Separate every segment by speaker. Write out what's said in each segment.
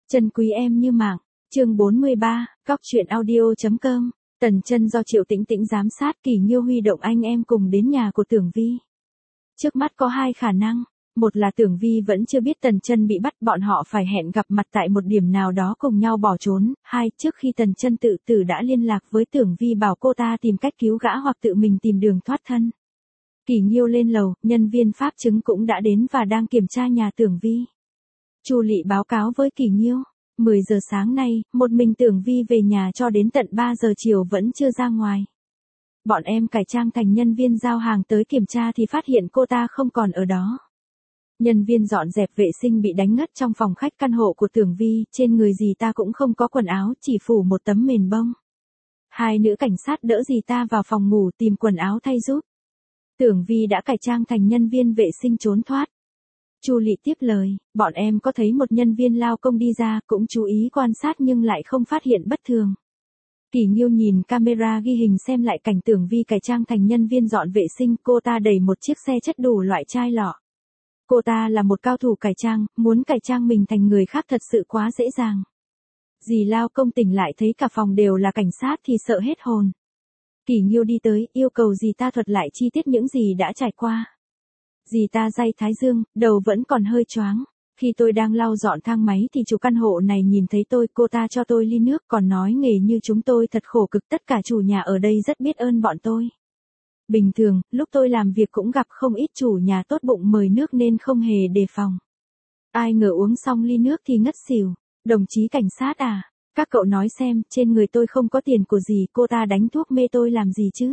Speaker 1: Chân quý em như mạng. Chương 43, Cóc truyện audio.com. Tần Chân do Triệu Tĩnh Tĩnh giám sát, Kỳ Nghiêu huy động anh em cùng đến nhà của Tưởng Vi. Trước mắt có hai khả năng, một là Tưởng Vi vẫn chưa biết Tần Chân bị bắt, bọn họ phải hẹn gặp mặt tại một điểm nào đó cùng nhau bỏ trốn. Hai, trước khi Tần Chân tự tử đã liên lạc với Tưởng Vi bảo cô ta tìm cách cứu gã hoặc tự mình tìm đường thoát thân. Kỳ Nghiêu lên lầu, nhân viên pháp chứng cũng đã đến và đang kiểm tra nhà Tưởng Vi. Chu Lị báo cáo với Kỳ Nghiêu, 10 giờ sáng nay, một mình Tưởng Vi về nhà cho đến tận 3 giờ chiều vẫn chưa ra ngoài. Bọn em cải trang thành nhân viên giao hàng tới kiểm tra thì phát hiện cô ta không còn ở đó. Nhân viên dọn dẹp vệ sinh bị đánh ngất trong phòng khách căn hộ của Tưởng Vi, trên người dì ta cũng không có quần áo, chỉ phủ một tấm mền bông. Hai nữ cảnh sát đỡ dì ta vào phòng ngủ tìm quần áo thay giúp. Tưởng Vi đã cải trang thành nhân viên vệ sinh trốn thoát. Chu Lị tiếp lời, bọn em có thấy một nhân viên lao công đi ra, cũng chú ý quan sát nhưng lại không phát hiện bất thường. Kỳ Nghiêu nhìn camera ghi hình xem lại cảnh Tưởng Vi cải trang thành nhân viên dọn vệ sinh, cô ta đẩy một chiếc xe chất đủ loại chai lọ. Cô ta là một cao thủ cải trang, muốn cải trang mình thành người khác thật sự quá dễ dàng. Dì lao công tỉnh lại thấy cả phòng đều là cảnh sát thì sợ hết hồn. Kỳ Nghiêu đi tới, yêu cầu dì ta thuật lại chi tiết những gì đã trải qua. Dì ta day thái dương, đầu vẫn còn hơi choáng. Khi tôi đang lau dọn thang máy thì chủ căn hộ này nhìn thấy tôi, cô ta cho tôi ly nước còn nói nghề như chúng tôi thật khổ cực, tất cả chủ nhà ở đây rất biết ơn bọn tôi. Bình thường, lúc tôi làm việc cũng gặp không ít chủ nhà tốt bụng mời nước nên không hề đề phòng. Ai ngờ uống xong ly nước thì ngất xỉu. Đồng chí cảnh sát à, các cậu nói xem, trên người tôi không có tiền của dì, cô ta đánh thuốc mê tôi làm gì chứ?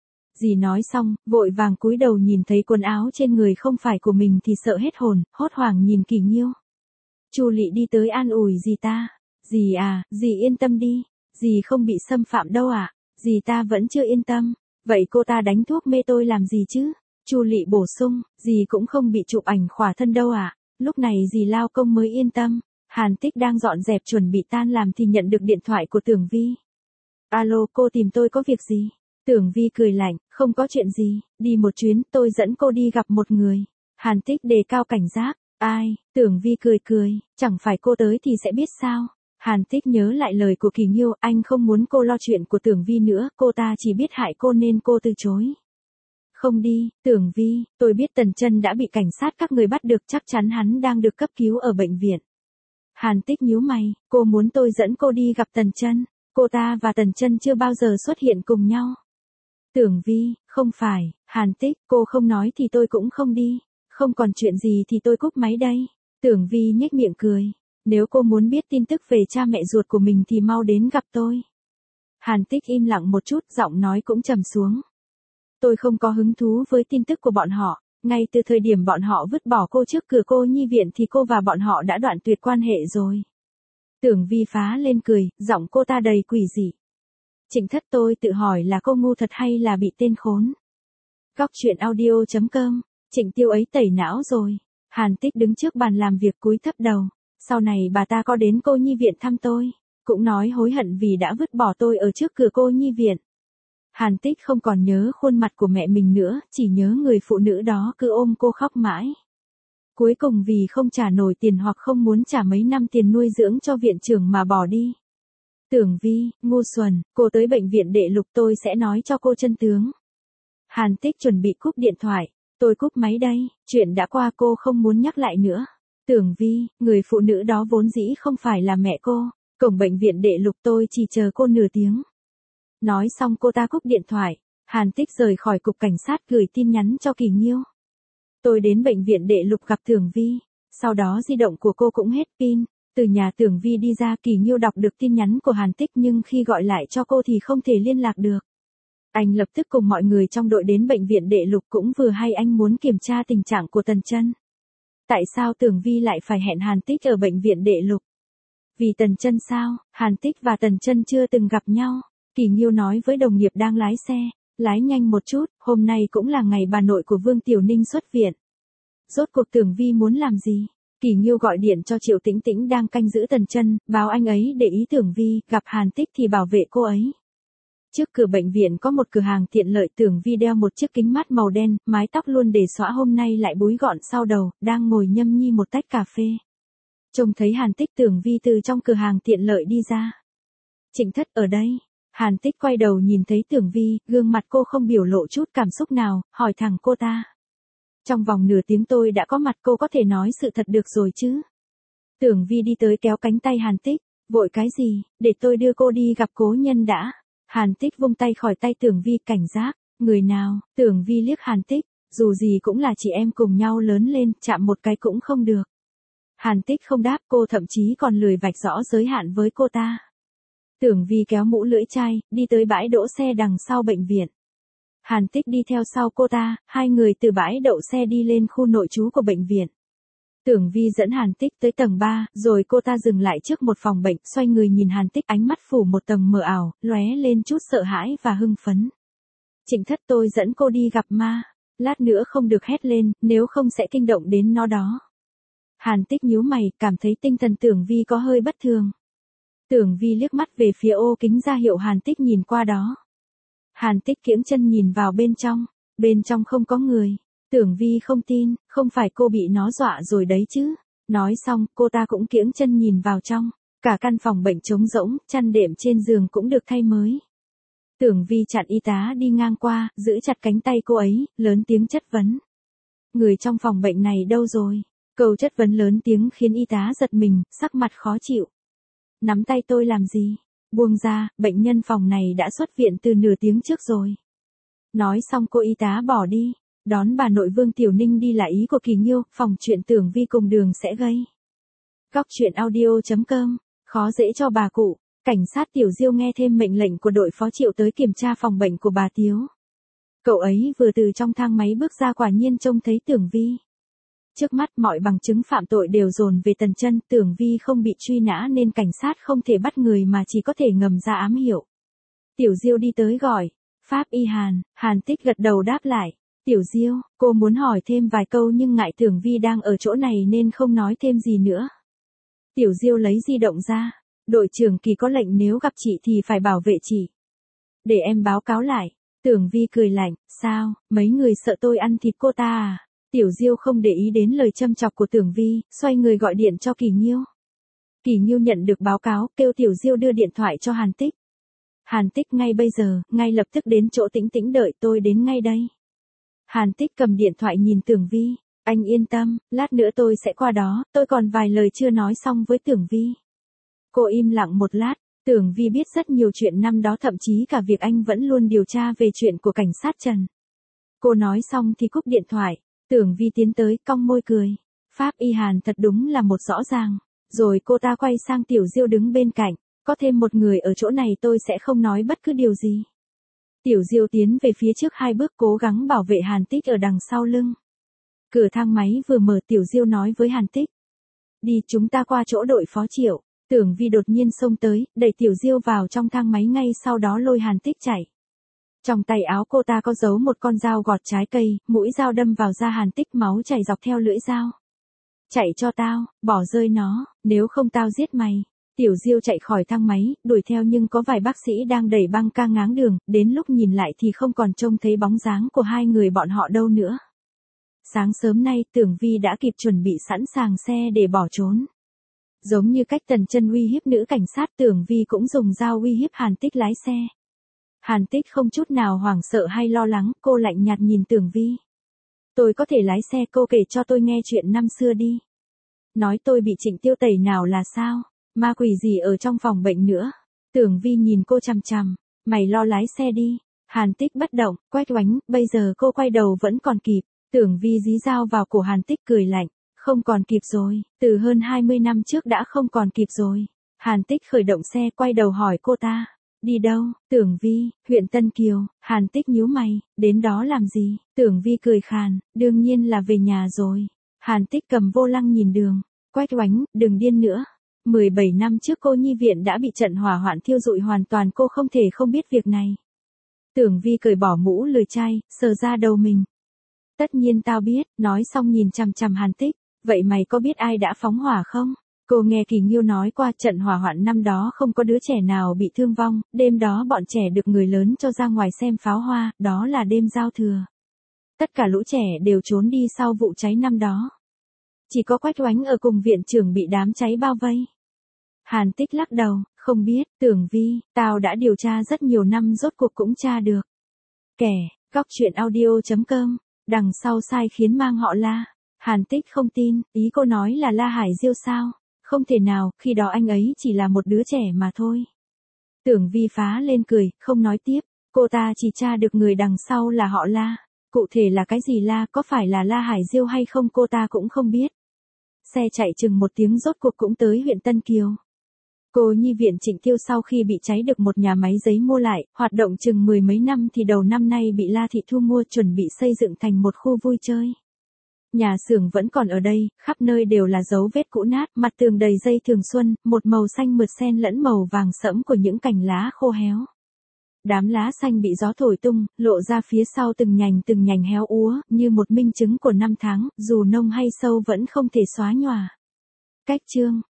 Speaker 1: Dì nói xong, vội vàng cúi đầu nhìn thấy quần áo trên người không phải của mình thì sợ hết hồn, hốt hoảng nhìn Kỳ Nghiêu. Chu Lị đi tới an ủi dì ta. Dì à, dì yên tâm đi, dì không bị xâm phạm đâu ạ. Dì ta vẫn chưa yên tâm. Vậy cô ta đánh thuốc mê tôi làm gì chứ? Chu Lị bổ sung, dì cũng không bị chụp ảnh khỏa thân đâu ạ. Lúc này dì lao công mới yên tâm. Hàn Tích đang dọn dẹp chuẩn bị tan làm thì nhận được điện thoại của Tưởng Vi. Alo, cô tìm tôi có việc gì? Tưởng Vi cười lạnh, không có chuyện gì, đi một chuyến, tôi dẫn cô đi gặp một người. Hàn Tích đề cao cảnh giác, ai? Tưởng Vi cười, chẳng phải cô tới thì sẽ biết sao? Hàn Tích nhớ lại lời của Kỳ Nghiêu, anh không muốn cô lo chuyện của Tưởng Vi nữa, cô ta chỉ biết hại cô nên cô từ chối. Không đi, Tưởng Vi, tôi biết Tần Chân đã bị cảnh sát các người bắt được, chắc chắn hắn đang được cấp cứu ở bệnh viện. Hàn Tích nhíu mày, cô muốn tôi dẫn cô đi gặp Tần Chân? Cô ta và Tần Chân chưa bao giờ xuất hiện cùng nhau. Tưởng Vi, không phải, Hàn Tích, cô không nói thì tôi cũng không đi. Không còn chuyện gì thì tôi cúp máy đây. Tưởng Vi nhếch miệng cười. Nếu cô muốn biết tin tức về cha mẹ ruột của mình thì mau đến gặp tôi. Hàn Tích im lặng một chút, giọng nói cũng trầm xuống. Tôi không có hứng thú với tin tức của bọn họ. Ngay từ thời điểm bọn họ vứt bỏ cô trước cửa cô nhi viện thì cô và bọn họ đã đoạn tuyệt quan hệ rồi. Tưởng Vi phá lên cười, giọng cô ta đầy quỷ dị. Trịnh Thất, tôi tự hỏi là cô ngu thật hay là bị tên khốn. Cóc truyện audio.com. Trịnh Tiêu ấy tẩy não rồi. Hàn Tích đứng trước bàn làm việc cúi thấp đầu. Sau này bà ta có đến cô nhi viện thăm tôi, cũng nói hối hận vì đã vứt bỏ tôi ở trước cửa cô nhi viện. Hàn Tích không còn nhớ khuôn mặt của mẹ mình nữa, chỉ nhớ người phụ nữ đó cứ ôm cô khóc mãi. Cuối cùng vì không trả nổi tiền hoặc không muốn trả mấy năm tiền nuôi dưỡng cho viện trưởng mà bỏ đi. Tưởng Vi, ngu xuẩn, cô tới bệnh viện Đệ Lục tôi sẽ nói cho cô chân tướng. Hàn Tích chuẩn bị cúp điện thoại, tôi cúp máy đây, chuyện đã qua cô không muốn nhắc lại nữa. Tưởng Vi, người phụ nữ đó vốn dĩ không phải là mẹ cô, cổng bệnh viện Đệ Lục tôi chỉ chờ cô nửa tiếng. Nói xong cô ta cúp điện thoại, Hàn Tích rời khỏi cục cảnh sát gửi tin nhắn cho Kỳ Nghiêu. Tôi đến bệnh viện Đệ Lục gặp Tưởng Vi, sau đó di động của cô cũng hết pin. Từ nhà Tưởng Vi đi ra, Kỳ Nghiêu đọc được tin nhắn của Hàn Tích nhưng khi gọi lại cho cô thì không thể liên lạc được. Anh lập tức cùng mọi người trong đội đến bệnh viện Đệ Lục, cũng vừa hay anh muốn kiểm tra tình trạng của Tần Chân. Tại sao Tưởng Vi lại phải hẹn Hàn Tích ở bệnh viện Đệ Lục? Vì Tần Chân sao? Hàn Tích và Tần Chân chưa từng gặp nhau. Kỳ Nghiêu nói với đồng nghiệp đang lái xe, lái nhanh một chút, hôm nay cũng là ngày bà nội của Vương Tiểu Ninh xuất viện. Rốt cuộc Tưởng Vi muốn làm gì? Kỳ Nghiêu gọi điện cho Triệu Tĩnh Tĩnh đang canh giữ Tần Chân, báo anh ấy để ý Tưởng Vi, gặp Hàn Tích thì bảo vệ cô ấy. Trước cửa bệnh viện có một cửa hàng tiện lợi, Tưởng Vi đeo một chiếc kính mát màu đen, mái tóc luôn để xõa hôm nay lại búi gọn sau đầu, đang ngồi nhâm nhi một tách cà phê. Trông thấy Hàn Tích Tưởng Vi từ trong cửa hàng tiện lợi đi ra. Trịnh Thất ở đây. Hàn Tích quay đầu nhìn thấy Tưởng Vi, gương mặt cô không biểu lộ chút cảm xúc nào, hỏi thẳng cô ta. Trong vòng nửa tiếng tôi đã có mặt, cô có thể nói sự thật được rồi chứ? Tưởng Vi đi tới kéo cánh tay Hàn Tích, vội cái gì, để tôi đưa cô đi gặp cố nhân đã. Hàn Tích vung tay khỏi tay Tưởng Vi, cảnh giác, người nào? Tưởng Vi liếc Hàn Tích, dù gì cũng là chị em cùng nhau lớn lên, chạm một cái cũng không được. Hàn Tích không đáp, cô thậm chí còn lười vạch rõ giới hạn với cô ta. Tưởng Vi kéo mũ lưỡi chai, đi tới bãi đỗ xe đằng sau bệnh viện. Hàn Tích đi theo sau cô ta, hai người từ bãi đậu xe đi lên khu nội trú của bệnh viện. Tưởng Vi dẫn Hàn Tích tới tầng 3, rồi cô ta dừng lại trước một phòng bệnh, xoay người nhìn Hàn Tích, ánh mắt phủ một tầng mờ ảo, lóe lên chút sợ hãi và hưng phấn. Trịnh Thất, tôi dẫn cô đi gặp ma. Lát nữa không được hét lên, nếu không sẽ kinh động đến nó đó. Hàn Tích nhíu mày, cảm thấy tinh thần Tưởng Vi có hơi bất thường. Tưởng Vi liếc mắt về phía ô kính ra hiệu Hàn Tích nhìn qua đó. Hàn Tích kiễng chân nhìn vào bên trong không có người. Tưởng Vi không tin, không phải cô bị nó dọa rồi đấy chứ. Nói xong, cô ta cũng kiễng chân nhìn vào trong. Cả căn phòng bệnh trống rỗng, chăn đệm trên giường cũng được thay mới. Tưởng Vi chặn y tá đi ngang qua, giữ chặt cánh tay cô ấy, lớn tiếng chất vấn. Người trong phòng bệnh này đâu rồi? Câu chất vấn lớn tiếng khiến y tá giật mình, sắc mặt khó chịu. Nắm tay tôi làm gì? Buông ra, bệnh nhân phòng này đã xuất viện từ nửa tiếng trước rồi. Nói xong cô y tá bỏ đi. Đón bà nội Vương Tiểu Ninh đi là ý của Kỳ Nghiêu, phòng chuyện Tưởng Vi cùng đường sẽ gây. Góc chuyện audio.com, khó dễ cho bà cụ. Cảnh sát Tiểu Diêu nghe thêm mệnh lệnh của đội phó Triệu tới kiểm tra phòng bệnh của bà Tiếu. Cậu ấy vừa từ trong thang máy bước ra, quả nhiên trông thấy Tưởng Vi. Trước mắt mọi bằng chứng phạm tội đều dồn về Tần Chân, Tưởng Vi không bị truy nã nên cảnh sát không thể bắt người mà chỉ có thể ngầm ra ám hiệu. Tiểu Diêu đi tới gọi, Pháp Y Hàn. Hàn Tích gật đầu đáp lại. Tiểu Diêu, cô muốn hỏi thêm vài câu nhưng ngại Tưởng Vi đang ở chỗ này nên không nói thêm gì nữa. Tiểu Diêu lấy di động ra. Đội trưởng Kỳ có lệnh nếu gặp chị thì phải bảo vệ chị. Để em báo cáo lại. Tưởng Vi cười lạnh, sao, mấy người sợ tôi ăn thịt cô ta à? Tiểu Diêu không để ý đến lời châm chọc của Tưởng Vi, xoay người gọi điện cho Kỳ Nghiêu. Kỳ Nghiêu nhận được báo cáo, kêu Tiểu Diêu đưa điện thoại cho Hàn Tích. Hàn Tích, ngay bây giờ, ngay lập tức đến chỗ Tĩnh Tĩnh đợi tôi đến ngay đây. Hàn Tích cầm điện thoại nhìn Tưởng Vi, anh yên tâm, lát nữa tôi sẽ qua đó, tôi còn vài lời chưa nói xong với Tưởng Vi. Cô im lặng một lát, Tưởng Vi biết rất nhiều chuyện năm đó, thậm chí cả việc anh vẫn luôn điều tra về chuyện của cảnh sát Trần. Cô nói xong thì cúp điện thoại, Tưởng Vi tiến tới, cong môi cười. Pháp Y Hàn thật đúng là một rõ ràng. Rồi cô ta quay sang Tiểu Diêu đứng bên cạnh, có thêm một người ở chỗ này tôi sẽ không nói bất cứ điều gì. Tiểu Diêu tiến về phía trước 2 bước, cố gắng bảo vệ Hàn Tích ở đằng sau lưng. Cửa thang máy vừa mở, Tiểu Diêu nói với Hàn Tích. Đi, chúng ta qua chỗ đội phó Triệu. Tưởng Vi đột nhiên xông tới, đẩy Tiểu Diêu vào trong thang máy, ngay sau đó lôi Hàn Tích chạy. Trong tay áo cô ta có giấu một con dao gọt trái cây, mũi dao đâm vào da Hàn Tích, máu chảy dọc theo lưỡi dao. Chạy cho tao, bỏ rơi nó, nếu không tao giết mày. Tiểu Diêu chạy khỏi thang máy, đuổi theo nhưng có vài bác sĩ đang đẩy băng ca ngáng đường, đến lúc nhìn lại thì không còn trông thấy bóng dáng của hai người bọn họ đâu nữa. Sáng sớm nay, Tưởng Vi đã kịp chuẩn bị sẵn sàng xe để bỏ trốn. Giống như cách Tần Chân uy hiếp nữ cảnh sát, Tưởng Vi cũng dùng dao uy hiếp Hàn Tích lái xe. Hàn Tích không chút nào hoảng sợ hay lo lắng, cô lạnh nhạt nhìn Tưởng Vi. Tôi có thể lái xe, cô kể cho tôi nghe chuyện năm xưa đi. Nói tôi bị Trịnh Tiêu tẩy nào là sao? Ma quỷ gì ở trong phòng bệnh nữa? Tưởng Vi nhìn cô chằm chằm, mày lo lái xe đi. Hàn Tích bất động, quách oánh, bây giờ cô quay đầu vẫn còn kịp. Tưởng Vi dí dao vào cổ Hàn Tích, cười lạnh, không còn kịp rồi, từ hơn 20 năm trước đã không còn kịp rồi. Hàn Tích khởi động xe, quay đầu hỏi cô ta. Đi đâu? Tưởng Vi, huyện Tân Kiều. Hàn Tích nhíu mày, đến đó làm gì? Tưởng Vi cười khàn, đương nhiên là về nhà rồi. Hàn Tích cầm vô lăng nhìn đường. Quách oánh, đừng điên nữa. 17 năm trước cô nhi viện đã bị trận hỏa hoạn thiêu rụi hoàn toàn, cô không thể không biết việc này. Tưởng Vi cởi bỏ mũ lười chai, sờ ra đầu mình. Tất nhiên tao biết, nói xong nhìn chằm chằm Hàn Tích. Vậy mày có biết ai đã phóng hỏa không? Cô nghe Kỳ Nghiêu nói qua, trận hỏa hoạn năm đó không có đứa trẻ nào bị thương vong, đêm đó bọn trẻ được người lớn cho ra ngoài xem pháo hoa, đó là đêm giao thừa. Tất cả lũ trẻ đều trốn đi sau vụ cháy năm đó. Chỉ có Quách Oánh ở cùng viện trưởng bị đám cháy bao vây. Hàn Tích lắc đầu, không biết, Tưởng Vi, tao đã điều tra rất nhiều năm rốt cuộc cũng tra được. Kẻ, Cóc Truyện Audio.com, đằng sau sai khiến mang họ La. Hàn Tích không tin, ý cô nói là La Hải Diêu sao? Không thể nào, khi đó anh ấy chỉ là một đứa trẻ mà thôi. Tưởng Vi phá lên cười, không nói tiếp, cô ta chỉ tra được người đằng sau là họ La. Cụ thể là cái gì La, có phải là La Hải Diêu hay không cô ta cũng không biết. Xe chạy chừng 1 tiếng rốt cuộc cũng tới huyện Tân Kiều. Cô nhi viện Trịnh Tiêu sau khi bị cháy được một nhà máy giấy mua lại, hoạt động chừng 10 mấy năm thì đầu năm nay bị La Thị thu mua chuẩn bị xây dựng thành một khu vui chơi. Nhà xưởng vẫn còn ở đây, khắp nơi đều là dấu vết cũ nát, mặt tường đầy dây thường xuân, một màu xanh mượt xen lẫn màu vàng sẫm của những cành lá khô héo. Đám lá xanh bị gió thổi tung, lộ ra phía sau từng nhành héo úa, như một minh chứng của năm tháng, dù nông hay sâu vẫn không thể xóa nhòa. Cách chương